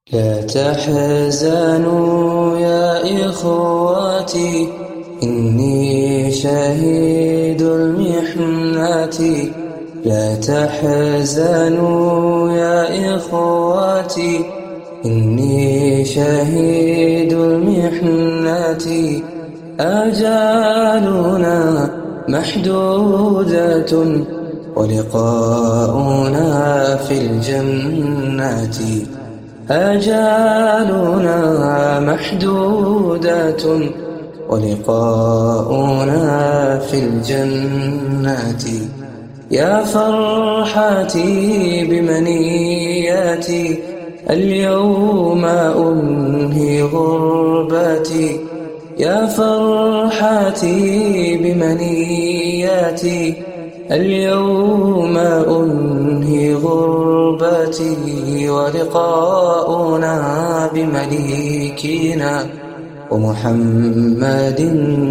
لا تحزنوا يا إخواتي، إني شهيد المحنة. لا تحزنوا يا إخواتي، إني شهيد المحنة. آجالنا محدودة ولقاؤنا في الجنة. آجالنا محدودة ولقاؤنا في الجنة. يا فرحتي بمنياتي، اليوم أنهي غربتي. يا فرحتي بمنياتي، اليوم أنهي غربتي. ولقاؤنا بمليكنا ومحمد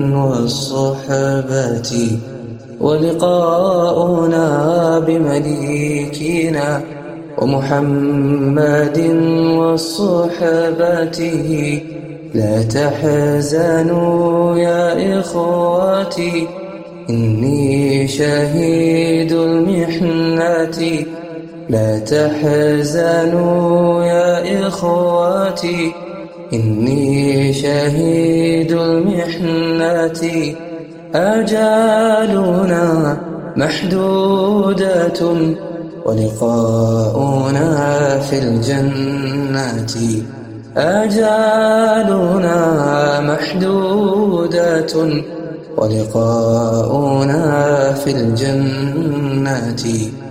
والصحبة. ولقاؤنا بمليكنا ومحمد والصحبة. لا تحزنوا يا إخواتي، إني شهيد المحنة. لا تحزنوا يا إخواتي، إني شهيد المحنة. آجالنا محدودة ولقاؤنا في الجنة. آجالنا محدودة ولقاؤنا في الجنة.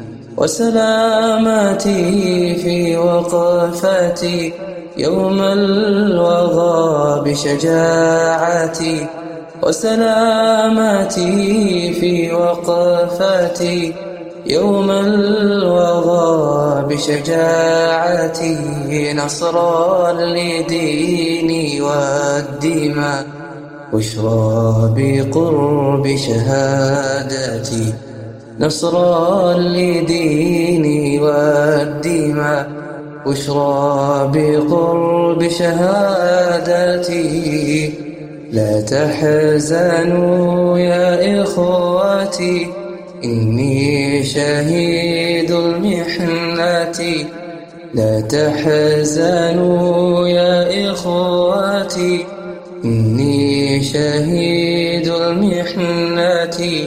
وسلامتي في وقفتي يوم الوغى بشجاعتي. وسلامتي في وقفتي يوم الوغى بشجاعتي. نصرا لديني والدماء، بشرى بقرب شهادتي. نصرا لديني والدماء، بشرى بقرب شهادتي. لا تحزنوا يا إخواتي، إني شهيد المحنة. لا تحزنوا يا إخواتي، إني شهيد المحنة.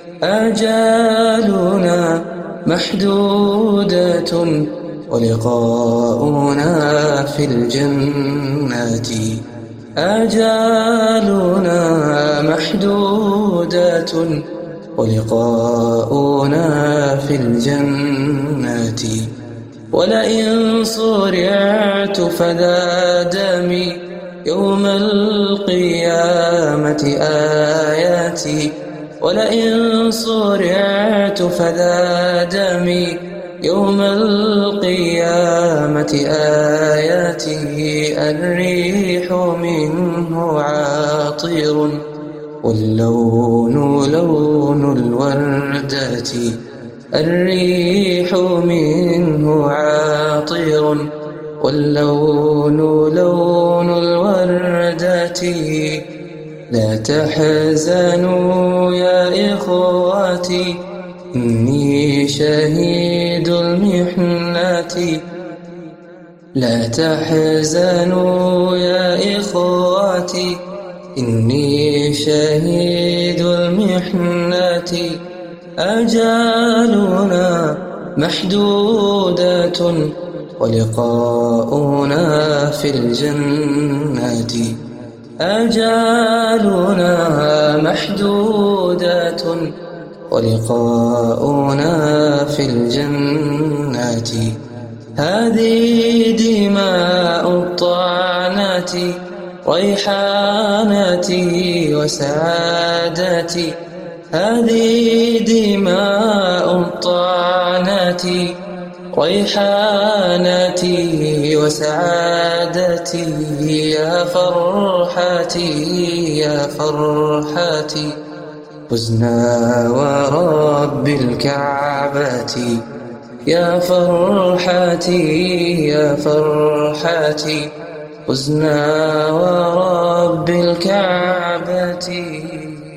آجالنا محدودة ولقاؤنا في الجنة. آجالنا محدودة ولقاؤنا في الجنة. ولئن صرعت فذا دمي يوم القيامة آياتي. ولئن صرعت فذا دمي يوم القيامة آياتي. الريح منه عاطر واللون لون الوردة. الريح منه عاطر واللون لون الوردة. لا تحزنوا يا إخواتي، إني شهيد المحنة. لا تحزنوا يا إخواتي، إني شهيد المحنة. آجالنا محدودة ولقاؤنا في الجنة. آجالنا محدودة ولقاؤنا في الجنة. هذه دماء الطعنات ريحانتي وسعادتي. هذه دماء الطعنات ريحانتي وسعادتي. يا فرحتي يا فرحتي، فزنا ورب الكعبة. يا فرحتي يا فرحتي فزنا ورب الكعبة.